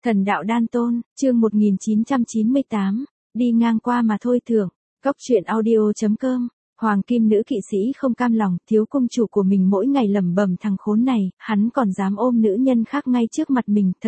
Thần đạo đan tôn, chương 1998, đi ngang qua mà thôi thưởng, góc truyện audio.com, hoàng kim nữ kỵ sĩ không cam lòng, thiếu công chủ của mình mỗi ngày lẩm bẩm thằng khốn này, hắn còn dám ôm nữ nhân khác ngay trước mặt mình, thật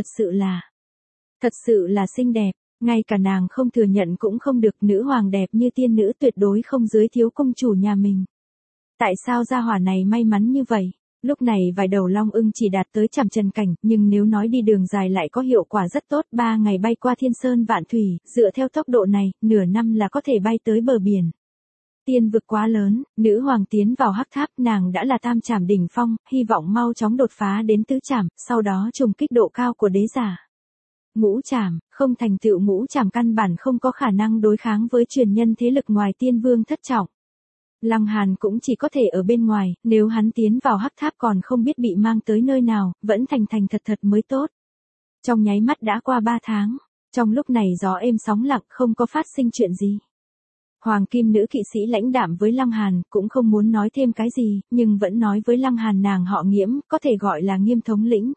sự là xinh đẹp, ngay cả nàng không thừa nhận cũng không được, nữ hoàng đẹp như tiên nữ tuyệt đối không dưới thiếu công chủ nhà mình. Tại sao gia hỏa này may mắn như vậy? Lúc này vài đầu long ưng chỉ đạt tới chạm trần cảnh, nhưng nếu nói đi đường dài lại có hiệu quả rất tốt. 3 ngày bay qua thiên sơn vạn thủy, dựa theo tốc độ này, nửa năm là có thể bay tới bờ biển. Tiên vực quá lớn, nữ hoàng tiến vào hắc tháp, nàng đã là tam trảm đỉnh phong, hy vọng mau chóng đột phá đến tứ trảm, sau đó trùng kích độ cao của đế giả. Ngũ trảm, không thành tựu ngũ trảm căn bản không có khả năng đối kháng với truyền nhân thế lực ngoài tiên vương thất trọng. Lăng Hàn cũng chỉ có thể ở bên ngoài, nếu hắn tiến vào hắc tháp còn không biết bị mang tới nơi nào, vẫn thành thật mới tốt. Trong nháy mắt đã qua 3 tháng, trong lúc này gió êm sóng lặng, không có phát sinh chuyện gì. Hoàng kim nữ kỵ sĩ lãnh đạm với Lăng Hàn, cũng không muốn nói thêm cái gì, nhưng vẫn nói với Lăng Hàn nàng họ Nghiễm, có thể gọi là Nghiêm thống lĩnh.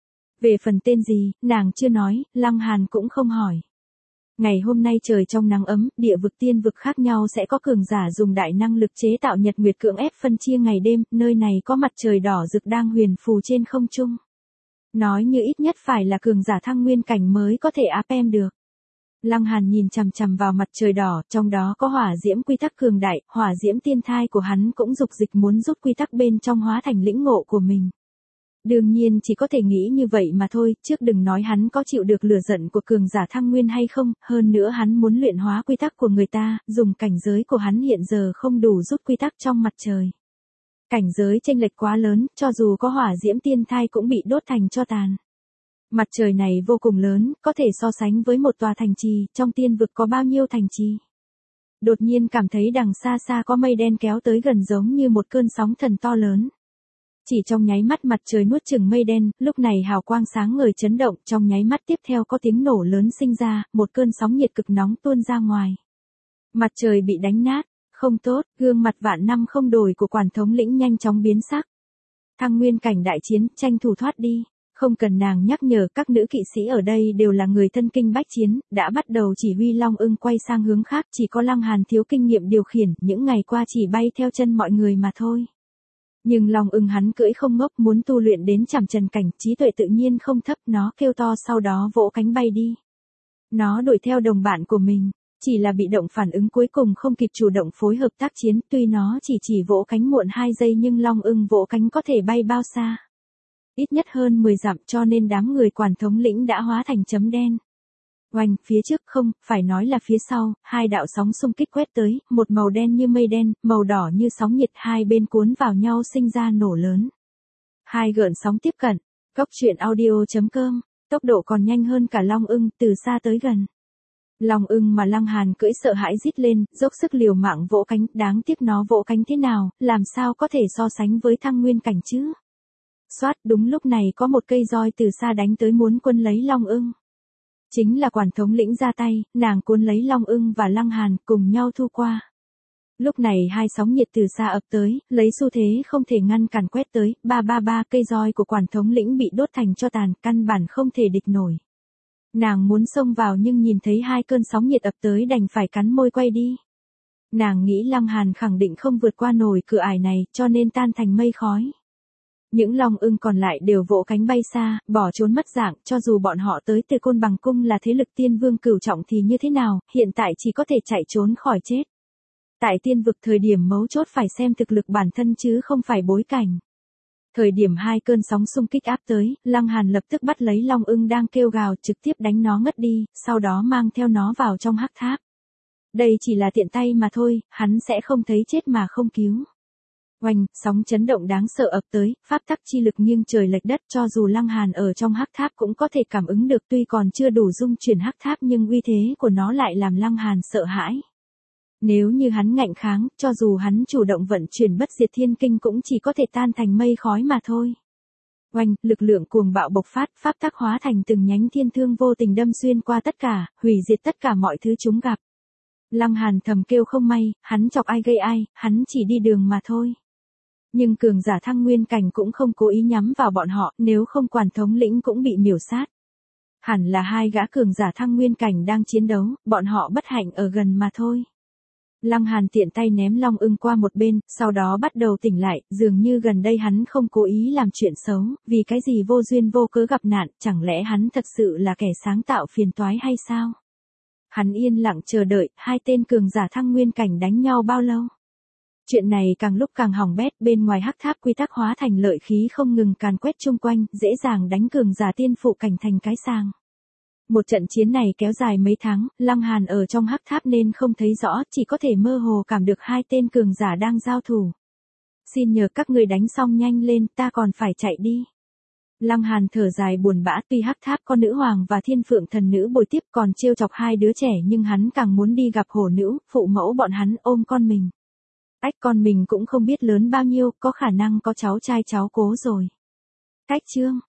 Về phần tên gì, nàng chưa nói, Lăng Hàn cũng không hỏi. Ngày hôm nay trời trong nắng ấm, địa vực tiên vực khác nhau sẽ có cường giả dùng đại năng lực chế tạo nhật nguyệt cưỡng ép phân chia ngày đêm, nơi này có mặt trời đỏ rực đang huyền phù trên không trung. Nói như ít nhất phải là cường giả thăng nguyên cảnh mới có thể áp em được. Lăng Hàn nhìn chằm chằm vào mặt trời đỏ, trong đó có hỏa diễm quy tắc cường đại, hỏa diễm tiên thai của hắn cũng dục dịch muốn rút quy tắc bên trong hóa thành lĩnh ngộ của mình. Đương nhiên chỉ có thể nghĩ như vậy mà thôi, trước đừng nói hắn có chịu được lửa giận của cường giả thăng nguyên hay không, hơn nữa hắn muốn luyện hóa quy tắc của người ta, dùng cảnh giới của hắn hiện giờ không đủ rút quy tắc trong mặt trời. Cảnh giới chênh lệch quá lớn, cho dù có hỏa diễm tiên thai cũng bị đốt thành tro tàn. Mặt trời này vô cùng lớn, có thể so sánh với một tòa thành trì, trong tiên vực có bao nhiêu thành trì. Đột nhiên cảm thấy đằng xa xa có mây đen kéo tới gần giống như một cơn sóng thần to lớn. Chỉ trong nháy mắt mặt trời nuốt chửng mây đen, lúc này hào quang sáng ngời chấn động, trong nháy mắt tiếp theo có tiếng nổ lớn sinh ra, một cơn sóng nhiệt cực nóng tuôn ra ngoài. Mặt trời bị đánh nát, không tốt, gương mặt vạn năm không đổi của quản thống lĩnh nhanh chóng biến sắc. Thăng nguyên cảnh đại chiến, tranh thủ thoát đi, không cần nàng nhắc nhở, các nữ kỵ sĩ ở đây đều là người thân kinh bách chiến, đã bắt đầu chỉ huy long ưng quay sang hướng khác, chỉ có Lăng Hàn thiếu kinh nghiệm điều khiển, những ngày qua chỉ bay theo chân mọi người mà thôi. Nhưng long ưng hắn cưỡi không ngốc, muốn tu luyện đến chạm trần cảnh, trí tuệ tự nhiên không thấp, nó kêu to sau đó vỗ cánh bay đi. Nó đuổi theo đồng bạn của mình, chỉ là bị động phản ứng cuối cùng không kịp chủ động phối hợp tác chiến, tuy nó chỉ vỗ cánh muộn 2 giây nhưng long ưng vỗ cánh có thể bay bao xa. Ít nhất hơn 10 dặm, cho nên đám người quản thống lĩnh đã hóa thành chấm đen. Oanh, phía trước không, phải nói là phía sau, 2 đạo sóng xung kích quét tới, một màu đen như mây đen, màu đỏ như sóng nhiệt, hai bên cuốn vào nhau sinh ra nổ lớn. 2 gợn sóng tiếp cận, góc truyện audio.com, tốc độ còn nhanh hơn cả long ưng, từ xa tới gần. Long ưng mà Lăng Hàn cưỡi sợ hãi rít lên, dốc sức liều mạng vỗ cánh, đáng tiếc nó vỗ cánh thế nào, làm sao có thể so sánh với thăng nguyên cảnh chứ. Xoát, đúng lúc này có một cây roi từ xa đánh tới muốn quân lấy long ưng. Chính là quản thống lĩnh ra tay, nàng cuốn lấy long ưng và Lăng Hàn cùng nhau thu qua. Lúc này 2 sóng nhiệt từ xa ập tới, lấy xu thế không thể ngăn cản quét tới, ba cây roi của quản thống lĩnh bị đốt thành tro tàn, căn bản không thể địch nổi. Nàng muốn xông vào nhưng nhìn thấy 2 cơn sóng nhiệt ập tới đành phải cắn môi quay đi. Nàng nghĩ Lăng Hàn khẳng định không vượt qua nổi cửa ải này, cho nên tan thành mây khói. Những long ưng còn lại đều vỗ cánh bay xa, bỏ trốn mất dạng, cho dù bọn họ tới từ Côn Bằng Cung là thế lực tiên vương cửu trọng thì như thế nào, hiện tại chỉ có thể chạy trốn khỏi chết. Tại tiên vực thời điểm mấu chốt phải xem thực lực bản thân chứ không phải bối cảnh. Thời điểm 2 cơn sóng xung kích áp tới, Lăng Hàn lập tức bắt lấy long ưng đang kêu gào, trực tiếp đánh nó ngất đi, sau đó mang theo nó vào trong hắc tháp. Đây chỉ là tiện tay mà thôi, hắn sẽ không thấy chết mà không cứu. Oanh, sóng chấn động đáng sợ ập tới, pháp tắc chi lực nghiêng trời lệch đất, cho dù Lăng Hàn ở trong hắc tháp cũng có thể cảm ứng được, tuy còn chưa đủ dung chuyển hắc tháp nhưng uy thế của nó lại làm Lăng Hàn sợ hãi. Nếu như hắn ngạnh kháng, cho dù hắn chủ động vận chuyển bất diệt thiên kinh cũng chỉ có thể tan thành mây khói mà thôi. Oanh, lực lượng cuồng bạo bộc phát, pháp tắc hóa thành từng nhánh thiên thương vô tình đâm xuyên qua tất cả, hủy diệt tất cả mọi thứ chúng gặp. Lăng Hàn thầm kêu không may, hắn chọc ai gây ai, hắn chỉ đi đường mà thôi. Nhưng cường giả thăng nguyên cảnh cũng không cố ý nhắm vào bọn họ, nếu không quản thống lĩnh cũng bị miểu sát. Hẳn là hai gã cường giả thăng nguyên cảnh đang chiến đấu, bọn họ bất hạnh ở gần mà thôi. Lăng Hàn tiện tay ném Long Ưng qua một bên, sau đó bắt đầu tỉnh lại, dường như gần đây hắn không cố ý làm chuyện xấu, vì cái gì vô duyên vô cớ gặp nạn, chẳng lẽ hắn thật sự là kẻ sáng tạo phiền toái hay sao? Hắn yên lặng chờ đợi, hai tên cường giả thăng nguyên cảnh đánh nhau bao lâu? Chuyện này càng lúc càng hỏng bét, bên ngoài hắc tháp quy tắc hóa thành lợi khí không ngừng càn quét chung quanh, dễ dàng đánh cường giả tiên phụ cảnh thành cái sàng. Một trận chiến này kéo dài mấy tháng, Lăng Hàn ở trong hắc tháp nên không thấy rõ, chỉ có thể mơ hồ cảm được hai tên cường giả đang giao thủ. Xin nhờ các người đánh xong nhanh lên, ta còn phải chạy đi. Lăng Hàn thở dài buồn bã, tuy hắc tháp có nữ hoàng và thiên phượng thần nữ bồi tiếp còn trêu chọc hai đứa trẻ nhưng hắn càng muốn đi gặp hổ nữ, phụ mẫu bọn hắn ôm con mình. Ách, con mình cũng không biết lớn bao nhiêu, có khả năng có cháu trai cháu cố rồi. Cách chương